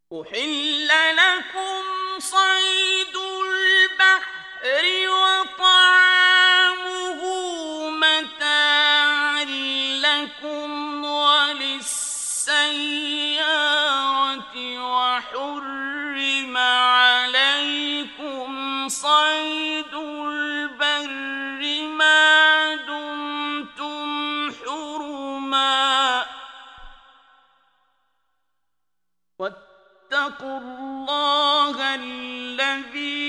أحل لكم صيد البحر وطعامه متاعا لكم وللسيارة وحرم عليكم صيد البر ما دمتم حرما واتقوا الله الذي